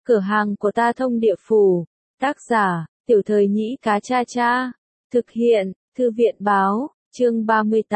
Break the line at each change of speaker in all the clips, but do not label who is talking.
Cửa hàng của ta thông địa phủ. Tác giả, Tiểu Thời Nhĩ Cá Cha Cha. Thực hiện, Thư viện báo, chương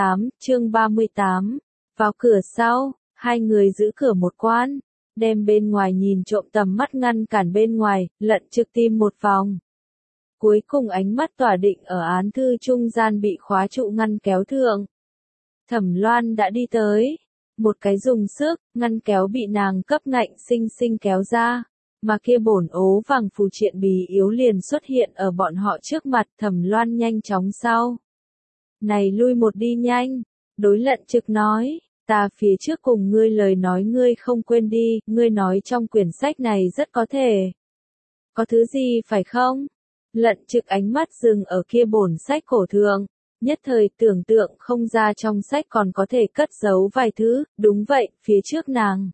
38. Vào cửa sau, hai người giữ cửa một quán, đem bên ngoài nhìn trộm tầm mắt ngăn cản bên ngoài, Lận Trực tìm một vòng. Cuối cùng ánh mắt tỏa định ở án thư trung gian bị khóa trụ ngăn kéo thượng. Thẩm Loan đã đi tới. Một cái dùng sức, ngăn kéo bị nàng cấp ngạnh sinh sinh kéo ra. Mà kia bổn ố vàng phù triện bí yếu liền xuất hiện ở bọn họ trước mặt. Thẩm Loan nhanh chóng sau. Này lui một đi nhanh. Đối Lận Trực nói. Ta phía trước cùng ngươi lời nói ngươi không quên đi. Ngươi nói trong quyển sách này rất có thể. Có thứ gì phải không? Lận Trực ánh mắt dừng ở kia bổn sách cổ thượng. Nhất thời tưởng tượng không ra trong sách còn có thể cất giấu vài thứ. Đúng vậy, phía trước nàng.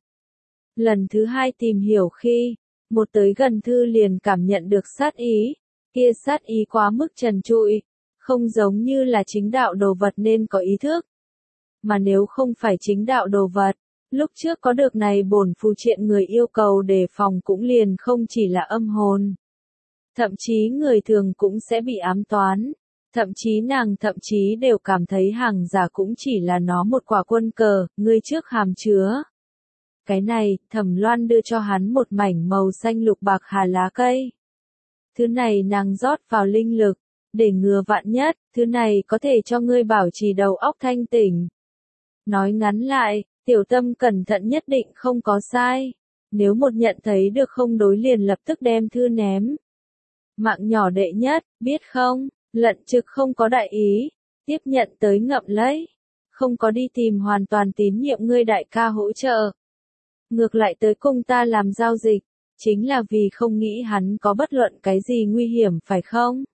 Lần thứ hai tìm hiểu khi, một tới gần thư liền cảm nhận được sát ý. Kia sát ý quá mức trần trụi, không giống như là chính đạo đồ vật nên có ý thức. Mà nếu không phải chính đạo đồ vật, lúc trước có được này bổn phù triện người yêu cầu đề phòng cũng liền không chỉ là âm hồn. Thậm chí người thường cũng sẽ bị ám toán. Thậm chí nàng thậm chí đều cảm thấy hàng giả cũng chỉ là nó một quả quân cờ, ngươi trước hàm chứa. Cái này, Thẩm Loan đưa cho hắn một mảnh màu xanh lục bạc hà lá cây. Thứ này nàng rót vào linh lực, để ngừa vạn nhất, thứ này có thể cho ngươi bảo trì đầu óc thanh tỉnh. Nói ngắn lại, tiểu tâm cẩn thận nhất định không có sai. Nếu một nhận thấy được không đối liền lập tức đem thư ném. Mạng nhỏ đệ nhất, biết không? Lận Trực không có đại ý, tiếp nhận tới ngậm lấy, không có đi tìm hoàn toàn tín nhiệm ngươi đại ca hỗ trợ. Ngược lại tới cùng ta làm giao dịch, chính là vì không nghĩ hắn có bất luận cái gì nguy hiểm phải không?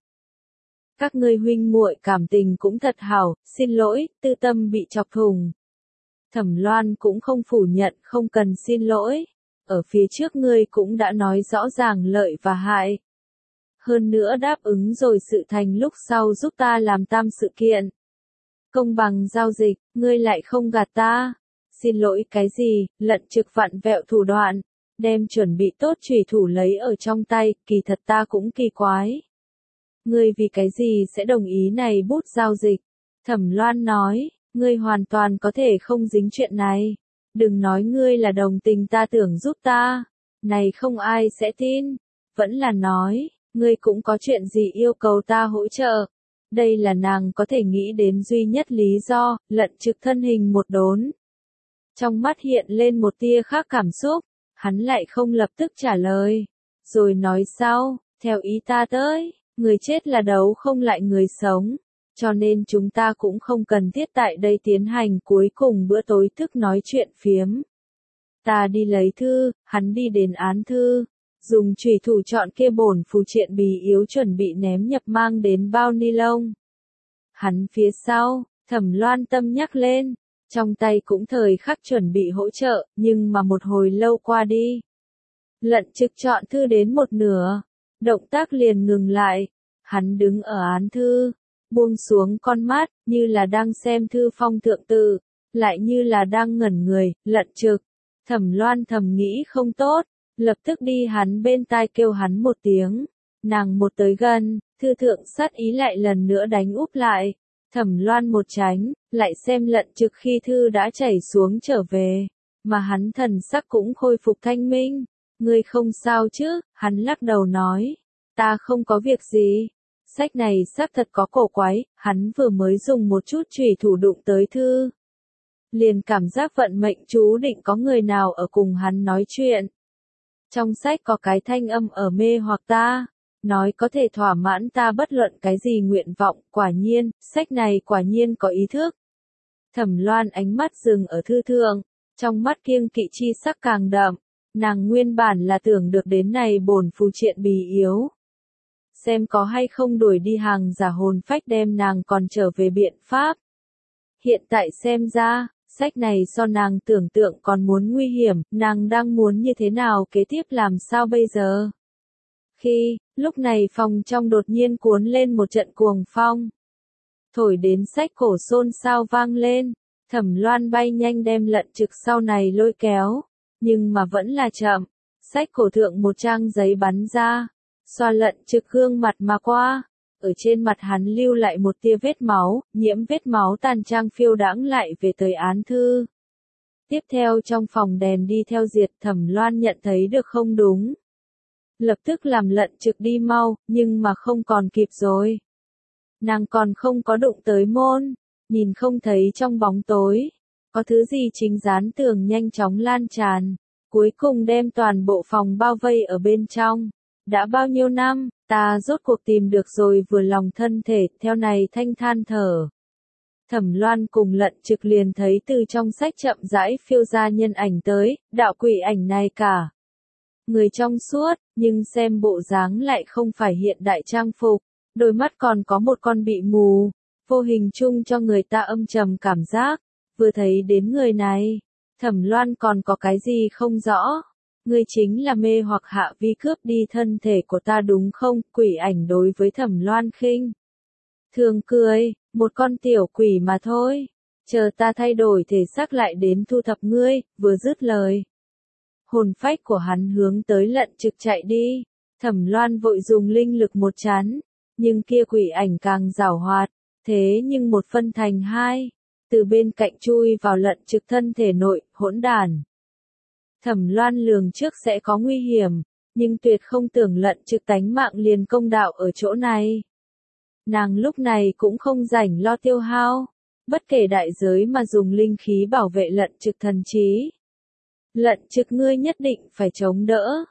Các ngươi huynh muội cảm tình cũng thật hảo, xin lỗi, tư tâm bị chọc thủng. Thẩm Loan cũng không phủ nhận không cần xin lỗi, ở phía trước ngươi cũng đã nói rõ ràng lợi và hại. Hơn nữa đáp ứng rồi sự thành lúc sau giúp ta làm tam sự kiện. Công bằng giao dịch, ngươi lại không gạt ta. Xin lỗi cái gì? Lận Trực vặn vẹo thủ đoạn, đem chuẩn bị tốt chủy thủ lấy ở trong tay, kỳ thật ta cũng kỳ quái. Ngươi vì cái gì sẽ đồng ý này bút giao dịch? Thẩm Loan nói, ngươi hoàn toàn có thể không dính chuyện này. Đừng nói ngươi là đồng tình ta tưởng giúp ta. Này không ai sẽ tin. Vẫn là nói. Ngươi cũng có chuyện gì yêu cầu ta hỗ trợ. Đây là nàng có thể nghĩ đến duy nhất lý do. Lận Trực thân hình một đốn. Trong mắt hiện lên một tia khác cảm xúc. Hắn lại không lập tức trả lời. Rồi nói sau, theo ý ta tới, người chết là đấu không lại người sống. Cho nên chúng ta cũng không cần thiết tại đây tiến hành cuối cùng bữa tối thức nói chuyện phiếm. Ta đi lấy thư, hắn đi đến án thư. Dùng chủy thủ chọn kia bổn phù triện bí yếu chuẩn bị ném nhập mang đến bao ni lông. Hắn phía sau, Thẩm Loan tâm nhắc lên, trong tay cũng thời khắc chuẩn bị hỗ trợ, nhưng mà một hồi lâu qua đi. Lận Trực chọn thư đến một nửa, động tác liền ngừng lại, hắn đứng ở án thư, buông xuống con mắt, như là đang xem thư phong thượng tự, lại như là đang ngẩn người. Lận Trực, Thẩm Loan thầm nghĩ không tốt. Lập tức đi hắn bên tai kêu hắn một tiếng. Nàng một tới gần, thư thượng sát ý lại lần nữa đánh úp lại. Thẩm Loan một tránh, lại xem Lận Trực khi thư đã chảy xuống trở về. Mà hắn thần sắc cũng khôi phục thanh minh. Ngươi không sao chứ? Hắn lắc đầu nói. Ta không có việc gì. Sách này xác thật có cổ quái. Hắn vừa mới dùng một chút chủy thủ đụng tới thư. Liền cảm giác vận mệnh chú định có người nào ở cùng hắn nói chuyện. Trong sách có cái thanh âm ở mê hoặc ta, nói có thể thỏa mãn ta bất luận cái gì nguyện vọng, quả nhiên, sách này quả nhiên có ý thức. Thẩm Loan ánh mắt dừng ở thư thượng, trong mắt kiêng kỵ chi sắc càng đậm, nàng nguyên bản là tưởng được đến này bổn phù triện bí yếu. Xem có hay không đuổi đi hàng giả hồn phách đem nàng còn trở về biện pháp. Hiện tại xem ra, sách này so nàng tưởng tượng còn muốn nguy hiểm, nàng đang muốn như thế nào kế tiếp làm sao bây giờ. Lúc này phòng trong đột nhiên cuốn lên một trận cuồng phong. Thổi đến sách cổ xôn xao vang lên, Thẩm Loan bay nhanh đem Lận Trực sau này lôi kéo, nhưng mà vẫn là chậm. sách cổ thượng một trang giấy bắn ra, xoa Lận Trực gương mặt mà qua. Ở trên mặt hắn lưu lại một tia vết máu, nhiễm vết máu tàn trang phiêu đãng lại về tới án thư. Tiếp theo trong phòng đèn đi theo diệt, Thẩm Loan nhận thấy được không đúng. Lập tức làm Lận Trực đi mau, nhưng mà không còn kịp rồi. Nàng còn không có đụng tới môn, nhìn không thấy trong bóng tối. Có thứ gì chính dán tường nhanh chóng lan tràn, cuối cùng đem toàn bộ phòng bao vây ở bên trong. Đã bao nhiêu năm, ta rốt cuộc tìm được rồi, vừa lòng thân thể, theo này thanh than thở. Thẩm Loan cùng Lận Trực liền thấy từ trong sách chậm rãi phiêu ra nhân ảnh tới, đạo quỷ ảnh này cả. Người trong suốt, nhưng xem bộ dáng lại không phải hiện đại trang phục, đôi mắt còn có một con bị mù, vô hình chung cho người ta âm trầm cảm giác. Vừa thấy đến người này, Thẩm Loan còn có cái gì không rõ. Ngươi chính là mê hoặc Hạ Vi cướp đi thân thể của ta đúng không? Quỷ ảnh đối với Thẩm Loan khinh thường cười, một con tiểu quỷ mà thôi. Chờ ta thay đổi thể xác lại đến thu thập ngươi, vừa dứt lời. Hồn phách của hắn hướng tới Lận Trực chạy đi. Thẩm Loan vội dùng linh lực một chắn, nhưng kia quỷ ảnh càng giảo hoạt, thế nhưng một phân thành hai, từ bên cạnh chui vào Lận Trực thân thể nội, hỗn đản. Thẩm Loan lường trước sẽ có nguy hiểm, nhưng tuyệt không tưởng Lận Trực tánh mạng liền công đạo ở chỗ này. Nàng lúc này cũng không rảnh lo tiêu hao, bất kể đại giới mà dùng linh khí bảo vệ Lận Trực thần trí. Lận Trực ngươi nhất định phải chống đỡ.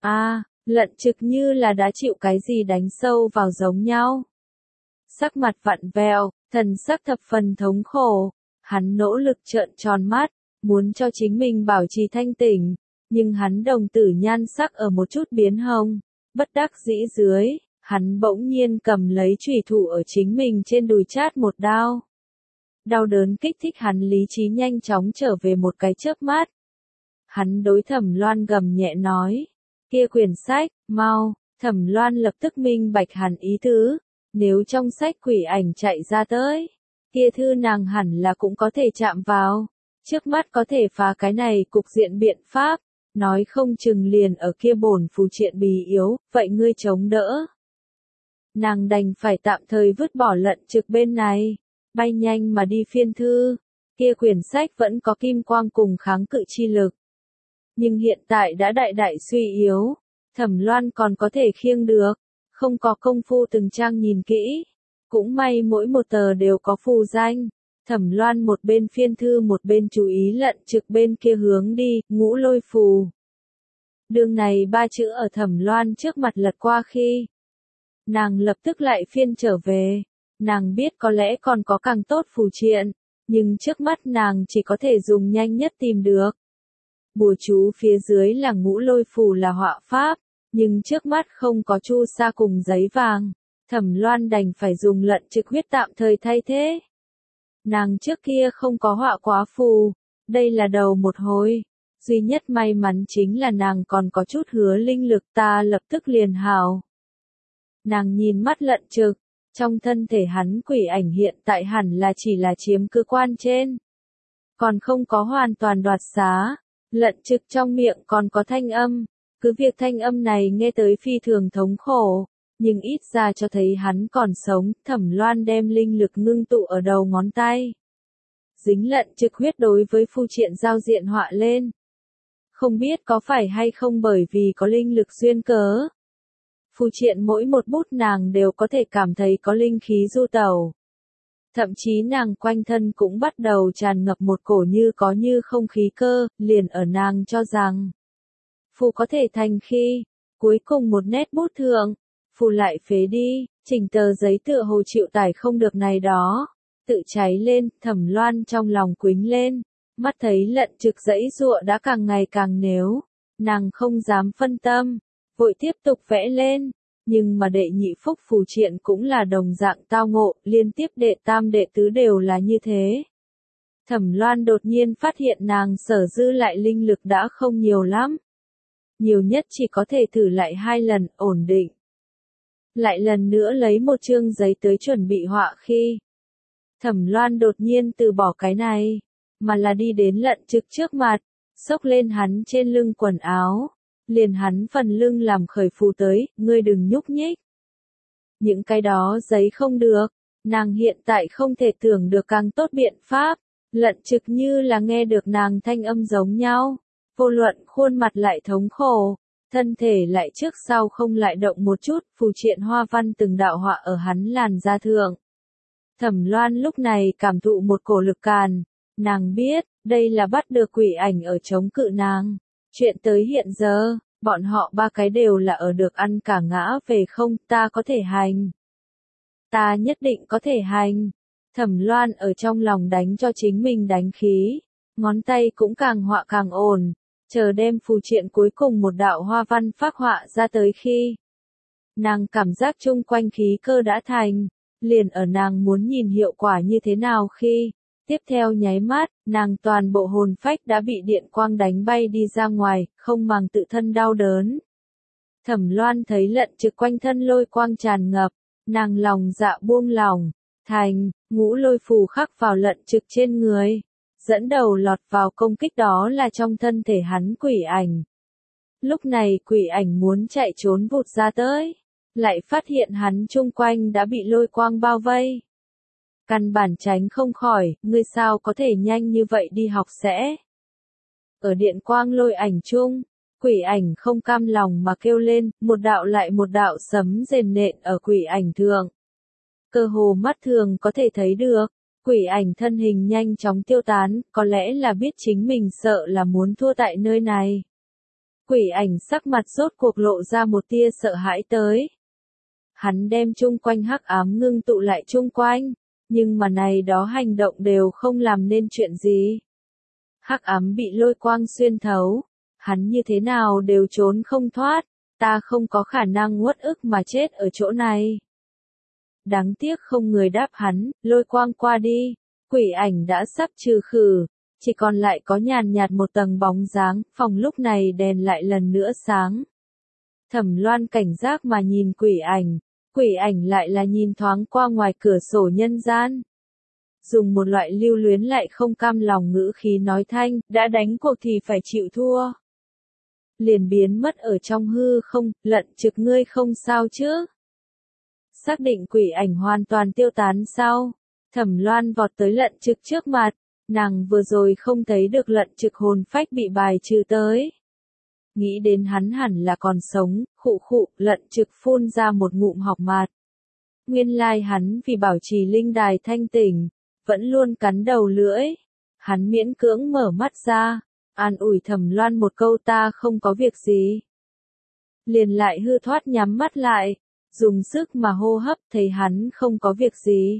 Lận Trực như là đã chịu cái gì đánh sâu vào giống nhau. Sắc mặt vặn vẹo, thần sắc thập phần thống khổ, hắn nỗ lực trợn tròn mắt, muốn cho chính mình bảo trì thanh tỉnh, nhưng hắn đồng tử nhan sắc ở một chút biến hồng, bất đắc dĩ dưới, hắn bỗng nhiên cầm lấy chùy thủ ở chính mình trên đùi chát một đao. Đau đớn kích thích hắn lý trí nhanh chóng trở về một cái chớp mắt. Hắn đối Thẩm Loan gầm nhẹ nói, kia quyển sách, mau. Thẩm Loan lập tức minh bạch hắn ý tứ, nếu trong sách quỷ ảnh chạy ra tới, kia thư nàng hẳn là cũng có thể chạm vào. Trước mắt có thể phá cái này cục diện biện pháp, nói không chừng liền ở kia bổn phù triện bì yếu, vậy ngươi chống đỡ. Nàng đành phải tạm thời vứt bỏ Lận Trực bên này, bay nhanh mà đi phiên thư, kia quyển sách vẫn có kim quang cùng kháng cự chi lực. Nhưng hiện tại đã đại đại suy yếu, Thẩm Loan còn có thể khiêng được, không có công phu từng trang nhìn kỹ. Cũng may mỗi một tờ đều có phù danh. Thẩm Loan một bên phiên thư một bên chú ý Lận Trực bên kia hướng đi, ngũ lôi phù. Đường này ba chữ ở Thẩm Loan trước mặt lật qua khi nàng lập tức lại phiên trở về. Nàng biết có lẽ còn có càng tốt phù triện, nhưng trước mắt nàng chỉ có thể dùng nhanh nhất tìm được. Bùa chú phía dưới là ngũ lôi phù là họa pháp, nhưng trước mắt không có chu sa cùng giấy vàng. Thẩm Loan đành phải dùng Lận Trực huyết tạm thời thay thế. Nàng trước kia không có họa quá phù, đây là đầu một hồi. Duy nhất may mắn chính là nàng còn có chút hứa linh lực, ta lập tức liền hào. Nàng nhìn mắt Lận Trực, trong thân thể hắn quỷ ảnh hiện tại hẳn là chỉ là chiếm cơ quan trên. Còn không có hoàn toàn đoạt xá, Lận Trực trong miệng còn có thanh âm, cứ việc thanh âm này nghe tới phi thường thống khổ. Nhưng ít ra cho thấy hắn còn sống. Thẩm Loan đem linh lực ngưng tụ ở đầu ngón tay. Dính Lận Trực huyết đối với phù triện giao diện họa lên. Không biết có phải hay không bởi vì có linh lực duyên cớ. Phù triện mỗi một bút nàng đều có thể cảm thấy có linh khí du tẩu. Thậm chí nàng quanh thân cũng bắt đầu tràn ngập một cổ như có như không khí cơ, liền ở nàng cho rằng phù có thể thành khi, cuối cùng một nét bút thượng. Phù lại phế đi, chỉnh tờ giấy tựa hồ chịu tải không được này đó. Tự cháy lên, Thẩm Loan trong lòng quính lên. Mắt thấy Lận Trực giãy giụa đã càng ngày càng nếu. Nàng không dám phân tâm, vội tiếp tục vẽ lên. Nhưng mà đệ nhị phúc phù triện cũng là đồng dạng tao ngộ, liên tiếp đệ tam đệ tứ đều là như thế. Thẩm Loan đột nhiên phát hiện nàng sở dư lại linh lực đã không nhiều lắm. Nhiều nhất chỉ có thể thử lại 2 lần, ổn định. Lại lần nữa lấy một chương giấy tới chuẩn bị họa khi. Thẩm Loan đột nhiên từ bỏ cái này, mà là đi đến Lận Trực trước mặt, xốc lên hắn trên lưng quần áo. liền hắn phần lưng làm khởi phù tới, ngươi đừng nhúc nhích. Những cái đó giấy không được, nàng hiện tại không thể tưởng được càng tốt biện pháp, Lận Trực như là nghe được nàng thanh âm giống nhau, vô luận khuôn mặt lại thống khổ, thân thể lại trước sau không lại động một chút, phù triện hoa văn từng đạo họa ở hắn làn da thượng. Thẩm Loan lúc này cảm thụ một cổ lực càn, nàng biết, đây là bắt được quỷ ảnh ở chống cự nàng. Chuyện tới hiện giờ, bọn họ ba cái đều là ở được ăn cả ngã về không, ta có thể hành. Ta nhất định có thể hành. Thẩm Loan ở trong lòng đánh cho chính mình đánh khí, ngón tay cũng càng họa càng ổn, chờ đem phù triện cuối cùng một đạo hoa văn phác họa ra tới khi. Nàng cảm giác chung quanh khí cơ đã thành, liền ở nàng muốn nhìn hiệu quả như thế nào khi, tiếp theo nháy mắt, nàng toàn bộ hồn phách đã bị điện quang đánh bay đi ra ngoài, không màng tự thân đau đớn. Thẩm Loan thấy Lận Trực quanh thân lôi quang tràn ngập, nàng lòng dạ buông lỏng, thành, ngũ lôi phù khắc vào Lận Trực trên người, dẫn đầu lọt vào công kích đó là trong thân thể hắn quỷ ảnh. Lúc này quỷ ảnh muốn chạy trốn vụt ra tới, lại phát hiện hắn chung quanh đã bị lôi quang bao vây. Căn bản tránh không khỏi, ngươi sao có thể nhanh như vậy đi học sẽ. Ở điện quang lôi ảnh chung, quỷ ảnh không cam lòng mà kêu lên, một đạo lại một đạo sấm rền nện ở quỷ ảnh thượng. Cơ hồ mắt thường có thể thấy được, quỷ ảnh thân hình nhanh chóng tiêu tán, có lẽ là biết chính mình sợ là muốn thua tại nơi này. Quỷ ảnh sắc mặt rốt cuộc lộ ra một tia sợ hãi tới. Hắn đem chung quanh hắc ám ngưng tụ lại chung quanh, nhưng mà này đó hành động đều không làm nên chuyện gì. Hắc ám bị lôi quang xuyên thấu, hắn như thế nào đều trốn không thoát, ta không có khả năng uất ức mà chết ở chỗ này. Đáng tiếc không người đáp hắn, lôi quang qua đi, quỷ ảnh đã sắp trừ khử, chỉ còn lại có nhàn nhạt một tầng bóng dáng, phòng lúc này đèn lại lần nữa sáng. Thẩm Loan cảnh giác mà nhìn quỷ ảnh lại là nhìn thoáng qua ngoài cửa sổ nhân gian. Dùng một loại lưu luyến lại không cam lòng ngữ khí nói thanh, đã đánh cuộc thì phải chịu thua. Liền biến mất ở trong hư không, Lận Trực ngươi không sao chứ? Xác định quỷ ảnh hoàn toàn tiêu tán sau, Thẩm Loan vọt tới Lận Trực trước mặt, nàng vừa rồi không thấy được Lận Trực hồn phách bị bài trừ tới. Nghĩ đến hắn hẳn là còn sống, khụ, Lận Trực phun ra một ngụm học mạt. Nguyên lai hắn vì bảo trì linh đài thanh tỉnh, vẫn luôn cắn đầu lưỡi. Hắn miễn cưỡng mở mắt ra, an ủi Thẩm Loan một câu ta không có việc gì. Liền lại hư thoát nhắm mắt lại, dùng sức mà hô hấp thấy hắn không có việc gì.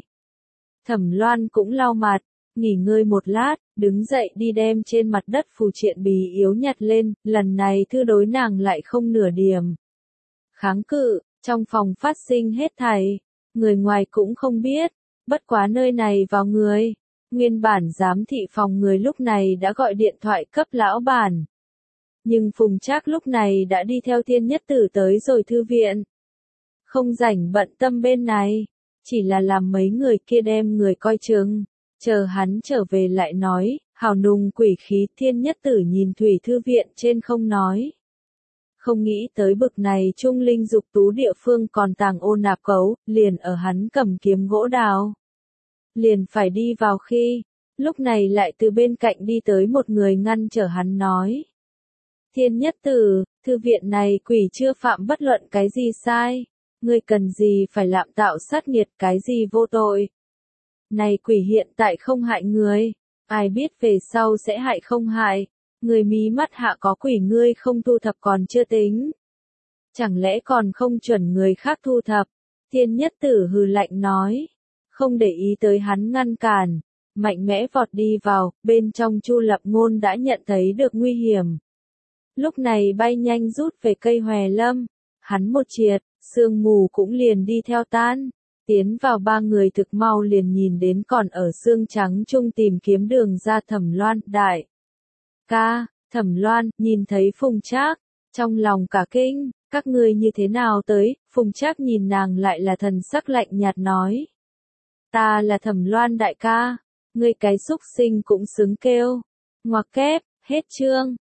Thẩm Loan cũng lau mặt, nghỉ ngơi một lát, đứng dậy đi đem trên mặt đất phù triện bì yếu nhặt lên, lần này thư đối nàng lại không nửa điểm. Kháng cự, trong phòng phát sinh hết thảy, người ngoài cũng không biết, bất quá nơi này vào người. Nguyên bản giám thị phòng người lúc này đã gọi điện thoại cấp lão bản. Nhưng Phùng Trác lúc này đã đi theo Thiên Nhất Tử tới rồi thư viện. Không rảnh bận tâm bên này, chỉ là làm mấy người kia đem người coi chừng, chờ hắn trở về lại nói, hào nùng quỷ khí. Thiên Nhất Tử nhìn thủy thư viện trên không nói. Không nghĩ tới bực này trung linh dục tú địa phương còn tàng ô nạp cấu, liền ở hắn cầm kiếm gỗ đào. Liền phải đi vào khi, lúc này lại từ bên cạnh đi tới một người ngăn trở hắn nói. Thiên Nhất Tử, thư viện này quỷ chưa phạm bất luận cái gì sai, ngươi cần gì phải lạm tạo sát nghiệt cái gì vô tội. Này quỷ hiện tại không hại người, ai biết về sau sẽ hại không hại, người mí mắt hạ có quỷ ngươi không thu thập còn chưa tính. Chẳng lẽ còn không chuẩn người khác thu thập, Thiên Nhất Tử hừ lạnh nói. Không để ý tới hắn ngăn cản, mạnh mẽ vọt đi vào, bên trong Chu Lập Ngôn đã nhận thấy được nguy hiểm. Lúc này bay nhanh rút về cây hòe lâm, hắn một triệt, sương mù cũng liền đi theo tan, tiến vào ba người thực mau liền nhìn đến còn ở xương trắng chung tìm kiếm đường ra Thẩm Loan, đại ca, Thẩm Loan, nhìn thấy Phùng Trác, trong lòng cả kinh, các ngươi như thế nào tới, Phùng Trác nhìn nàng lại là thần sắc lạnh nhạt nói. Ta là Thẩm Loan đại ca, ngươi cái xúc sinh cũng xứng kêu. Ngoặc kép, hết chương.